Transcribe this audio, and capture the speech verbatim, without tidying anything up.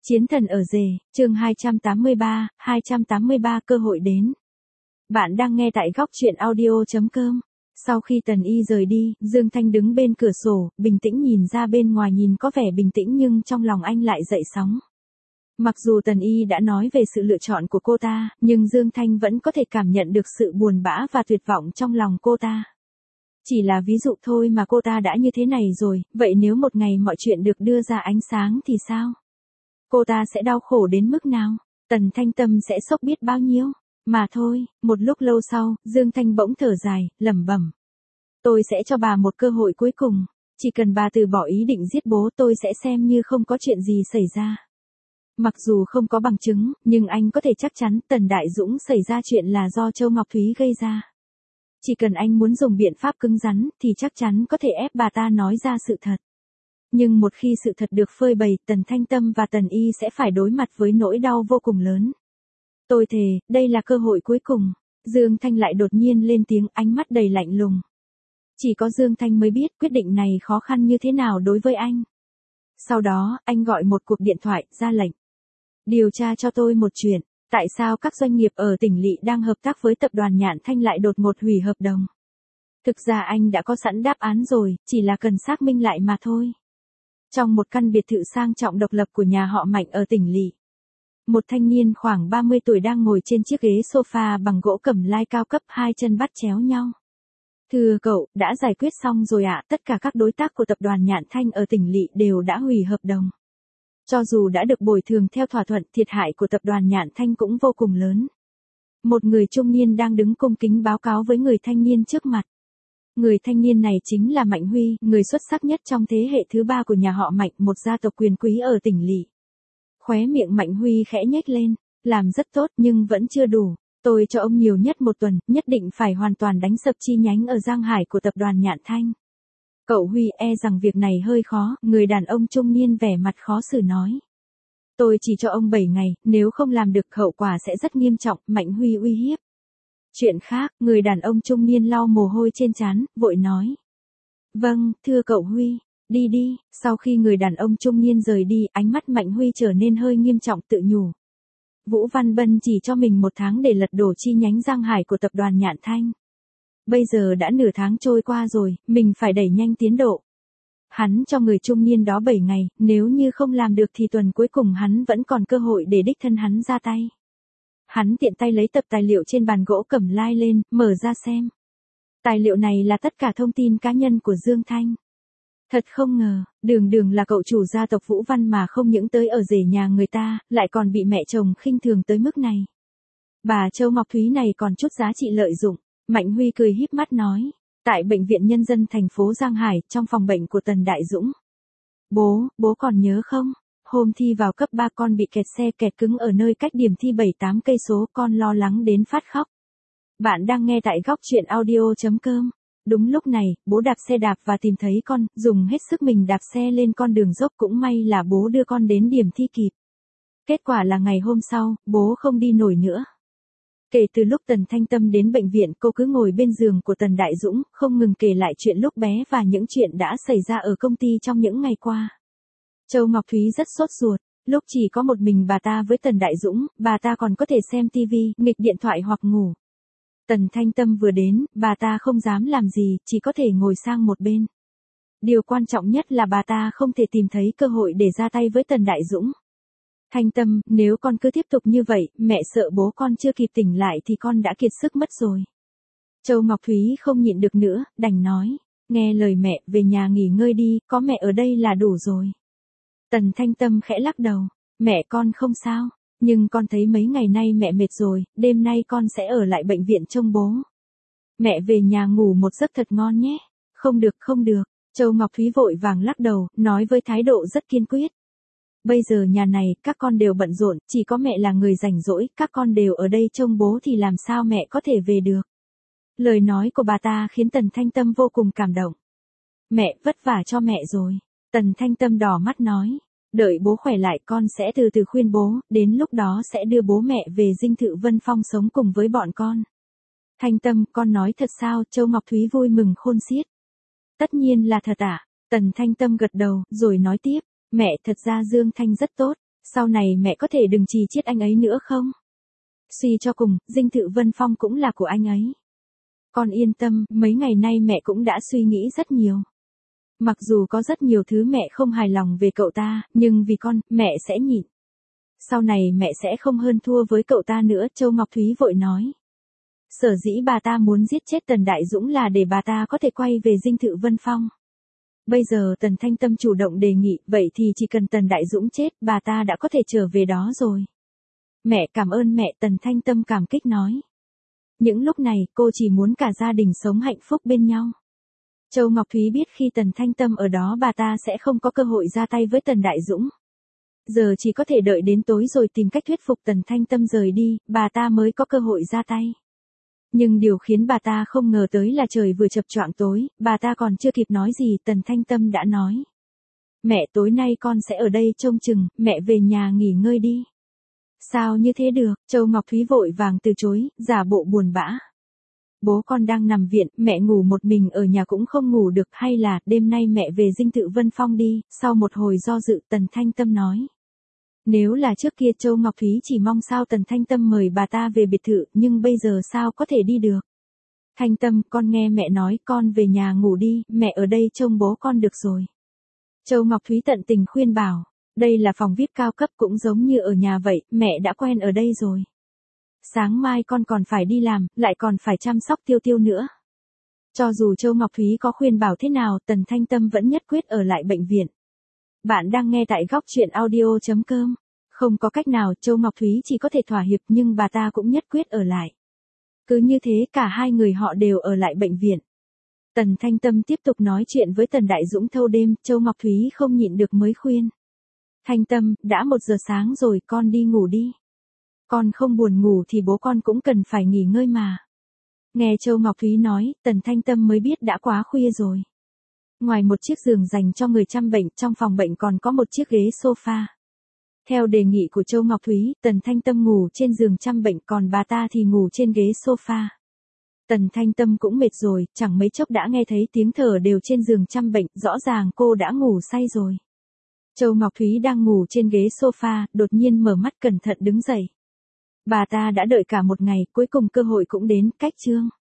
Chiến thần ở rể, chương hai trăm tám mươi ba, hai trăm tám mươi ba cơ hội đến. Bạn đang nghe tại góc truyện audio chấm com. Sau khi Tần Y rời đi, Dương Thanh đứng bên cửa sổ, bình tĩnh nhìn ra bên ngoài, nhìn có vẻ bình tĩnh nhưng trong lòng anh lại dậy sóng. Mặc dù Tần Y đã nói về sự lựa chọn của cô ta, nhưng Dương Thanh vẫn có thể cảm nhận được sự buồn bã và tuyệt vọng trong lòng cô ta. Chỉ là ví dụ thôi mà cô ta đã như thế này rồi, vậy nếu một ngày mọi chuyện được đưa ra ánh sáng thì sao? Cô ta sẽ đau khổ đến mức nào? Tần Thanh Tâm sẽ sốc biết bao nhiêu? Mà thôi, một lúc lâu sau, Dương Thanh bỗng thở dài, lẩm bẩm. Tôi sẽ cho bà một cơ hội cuối cùng. Chỉ cần bà từ bỏ ý định giết bố, tôi sẽ xem như không có chuyện gì xảy ra. Mặc dù không có bằng chứng, nhưng anh có thể chắc chắn Tần Đại Dũng xảy ra chuyện là do Châu Ngọc Thúy gây ra. Chỉ cần anh muốn dùng biện pháp cứng rắn, thì chắc chắn có thể ép bà ta nói ra sự thật. Nhưng một khi sự thật được phơi bày, Tần Thanh Tâm và Tần Y sẽ phải đối mặt với nỗi đau vô cùng lớn. Tôi thề, đây là cơ hội cuối cùng. Dương Thanh lại đột nhiên lên tiếng, ánh mắt đầy lạnh lùng. Chỉ có Dương Thanh mới biết quyết định này khó khăn như thế nào đối với anh. Sau đó, anh gọi một cuộc điện thoại, ra lệnh. Điều tra cho tôi một chuyện, tại sao các doanh nghiệp ở tỉnh lỵ đang hợp tác với tập đoàn Nhạn Thanh lại đột ngột hủy hợp đồng? Thực ra anh đã có sẵn đáp án rồi, chỉ là cần xác minh lại mà thôi. Trong một căn biệt thự sang trọng độc lập của nhà họ Mạnh ở tỉnh lỵ, một thanh niên khoảng ba mươi tuổi đang ngồi trên chiếc ghế sofa bằng gỗ cẩm lai cao cấp, hai chân bắt chéo nhau. Thưa cậu, đã giải quyết xong rồi ạ, tất cả các đối tác của tập đoàn Nhạn Thanh ở tỉnh lỵ đều đã hủy hợp đồng. Cho dù đã được bồi thường theo thỏa thuận, thiệt hại của tập đoàn Nhạn Thanh cũng vô cùng lớn. Một người trung niên đang đứng cung kính báo cáo với người thanh niên trước mặt. Người thanh niên này chính là Mạnh Huy, người xuất sắc nhất trong thế hệ thứ ba của nhà họ Mạnh, một gia tộc quyền quý ở tỉnh lỵ. Khóe miệng Mạnh Huy khẽ nhếch lên, làm rất tốt nhưng vẫn chưa đủ. Tôi cho ông nhiều nhất một tuần, nhất định phải hoàn toàn đánh sập chi nhánh ở Giang Hải của tập đoàn Nhạn Thanh. Cậu Huy, e rằng việc này hơi khó, người đàn ông trung niên vẻ mặt khó xử nói. Tôi chỉ cho ông bảy ngày, nếu không làm được hậu quả sẽ rất nghiêm trọng, Mạnh Huy uy hiếp. Chuyện khác, người đàn ông trung niên lau mồ hôi trên trán, vội nói. Vâng, thưa cậu Huy, đi đi. Sau khi người đàn ông trung niên rời đi, ánh mắt Mạnh Huy trở nên hơi nghiêm trọng, tự nhủ. Vũ Văn Bân chỉ cho mình một tháng để lật đổ chi nhánh Giang Hải của tập đoàn Nhạn Thanh. Bây giờ đã nửa tháng trôi qua rồi, mình phải đẩy nhanh tiến độ. Hắn cho người trung niên đó bảy ngày, nếu như không làm được thì tuần cuối cùng hắn vẫn còn cơ hội để đích thân hắn ra tay. Hắn tiện tay lấy tập tài liệu trên bàn gỗ cẩm lai lên, mở ra xem. Tài liệu này là tất cả thông tin cá nhân của Dương Thanh. Thật không ngờ, đường đường là cậu chủ gia tộc Vũ Văn mà không những tới ở rể nhà người ta, lại còn bị mẹ chồng khinh thường tới mức này. Bà Châu Ngọc Thúy này còn chút giá trị lợi dụng. Mạnh Huy cười híp mắt nói. Tại Bệnh viện Nhân dân thành phố Giang Hải, trong phòng bệnh của Tần Đại Dũng. Bố, bố còn nhớ không? Hôm thi vào cấp ba con bị kẹt xe kẹt cứng ở nơi cách điểm thi bảy tám cây số, con lo lắng đến phát khóc. Bạn đang nghe tại góc truyện audio chấm com. Đúng lúc này, bố đạp xe đạp và tìm thấy con, dùng hết sức mình đạp xe lên con đường dốc, cũng may là bố đưa con đến điểm thi kịp. Kết quả là ngày hôm sau, bố không đi nổi nữa. Kể từ lúc Tần Thanh Tâm đến bệnh viện, cô cứ ngồi bên giường của Tần Đại Dũng, không ngừng kể lại chuyện lúc bé và những chuyện đã xảy ra ở công ty trong những ngày qua. Châu Ngọc Thúy rất sốt ruột, lúc chỉ có một mình bà ta với Tần Đại Dũng, bà ta còn có thể xem tivi, nghịch điện thoại hoặc ngủ. Tần Thanh Tâm vừa đến, bà ta không dám làm gì, chỉ có thể ngồi sang một bên. Điều quan trọng nhất là bà ta không thể tìm thấy cơ hội để ra tay với Tần Đại Dũng. Thanh Tâm, nếu con cứ tiếp tục như vậy, mẹ sợ bố con chưa kịp tỉnh lại thì con đã kiệt sức mất rồi. Châu Ngọc Thúy không nhịn được nữa, đành nói, nghe lời mẹ, về nhà nghỉ ngơi đi, có mẹ ở đây là đủ rồi. Tần Thanh Tâm khẽ lắc đầu, mẹ con không sao, nhưng con thấy mấy ngày nay mẹ mệt rồi, đêm nay con sẽ ở lại bệnh viện trông bố. Mẹ về nhà ngủ một giấc thật ngon nhé. Không được, không được. Châu Ngọc Thúy vội vàng lắc đầu, nói với thái độ rất kiên quyết. Bây giờ nhà này, các con đều bận rộn, chỉ có mẹ là người rảnh rỗi, các con đều ở đây trông bố thì làm sao mẹ có thể về được. Lời nói của bà ta khiến Tần Thanh Tâm vô cùng cảm động. Mẹ, vất vả cho mẹ rồi. Tần Thanh Tâm đỏ mắt nói. Đợi bố khỏe lại con sẽ từ từ khuyên bố, đến lúc đó sẽ đưa bố mẹ về dinh thự Vân Phong sống cùng với bọn con. Thanh Tâm, con nói thật sao? Châu Ngọc Thúy vui mừng khôn xiết. Tất nhiên là thật ạ. Tần Thanh Tâm gật đầu, rồi nói tiếp. Mẹ, thật ra Dương Thanh rất tốt. Sau này mẹ có thể đừng trì chiết anh ấy nữa không? Suy cho cùng, dinh thự Vân Phong cũng là của anh ấy. Con yên tâm, mấy ngày nay mẹ cũng đã suy nghĩ rất nhiều. Mặc dù có rất nhiều thứ mẹ không hài lòng về cậu ta, nhưng vì con, mẹ sẽ nhịn. Sau này mẹ sẽ không hơn thua với cậu ta nữa, Châu Ngọc Thúy vội nói. Sở dĩ bà ta muốn giết chết Tần Đại Dũng là để bà ta có thể quay về dinh thự Vân Phong. Bây giờ Tần Thanh Tâm chủ động đề nghị, vậy thì chỉ cần Tần Đại Dũng chết, bà ta đã có thể trở về đó rồi. Mẹ cảm ơn mẹ, Tần Thanh Tâm cảm kích nói. Những lúc này, cô chỉ muốn cả gia đình sống hạnh phúc bên nhau. Châu Ngọc Thúy biết khi Tần Thanh Tâm ở đó bà ta sẽ không có cơ hội ra tay với Tần Đại Dũng. Giờ chỉ có thể đợi đến tối rồi tìm cách thuyết phục Tần Thanh Tâm rời đi, bà ta mới có cơ hội ra tay. Nhưng điều khiến bà ta không ngờ tới là trời vừa chập choạng tối, bà ta còn chưa kịp nói gì, Tần Thanh Tâm đã nói. Mẹ, tối nay con sẽ ở đây trông chừng, mẹ về nhà nghỉ ngơi đi. Sao như thế được, Châu Ngọc Thúy vội vàng từ chối, giả bộ buồn bã. Bố con đang nằm viện, mẹ ngủ một mình ở nhà cũng không ngủ được, hay là đêm nay mẹ về dinh thự Vân Phong đi. Sau một hồi do dự, Tần Thanh Tâm nói. Nếu là trước kia Châu Ngọc Thúy chỉ mong sao Tần Thanh Tâm mời bà ta về biệt thự, nhưng bây giờ sao có thể đi được. Thanh Tâm, con nghe mẹ nói, con về nhà ngủ đi, mẹ ở đây trông bố con được rồi. Châu Ngọc Thúy tận tình khuyên bảo, đây là phòng vi ai pi cao cấp cũng giống như ở nhà vậy, mẹ đã quen ở đây rồi. Sáng mai con còn phải đi làm, lại còn phải chăm sóc Tiêu Tiêu nữa. Cho dù Châu Ngọc Thúy có khuyên bảo thế nào, Tần Thanh Tâm vẫn nhất quyết ở lại bệnh viện. Bạn đang nghe tại góc truyện audio chấm com. Không có cách nào, Châu Ngọc Thúy chỉ có thể thỏa hiệp nhưng bà ta cũng nhất quyết ở lại. Cứ như thế cả hai người họ đều ở lại bệnh viện. Tần Thanh Tâm tiếp tục nói chuyện với Tần Đại Dũng thâu đêm, Châu Ngọc Thúy không nhịn được mới khuyên. Thanh Tâm, đã một giờ sáng rồi, con đi ngủ đi. Con không buồn ngủ thì bố con cũng cần phải nghỉ ngơi mà. Nghe Châu Ngọc Thúy nói, Tần Thanh Tâm mới biết đã quá khuya rồi. Ngoài một chiếc giường dành cho người chăm bệnh, trong phòng bệnh còn có một chiếc ghế sofa. Theo đề nghị của Châu Ngọc Thúy, Tần Thanh Tâm ngủ trên giường chăm bệnh, còn bà ta thì ngủ trên ghế sofa. Tần Thanh Tâm cũng mệt rồi, chẳng mấy chốc đã nghe thấy tiếng thở đều trên giường chăm bệnh, rõ ràng cô đã ngủ say rồi. Châu Ngọc Thúy đang ngủ trên ghế sofa, đột nhiên mở mắt cẩn thận đứng dậy. Bà ta đã đợi cả một ngày, cuối cùng cơ hội cũng đến, cách chương.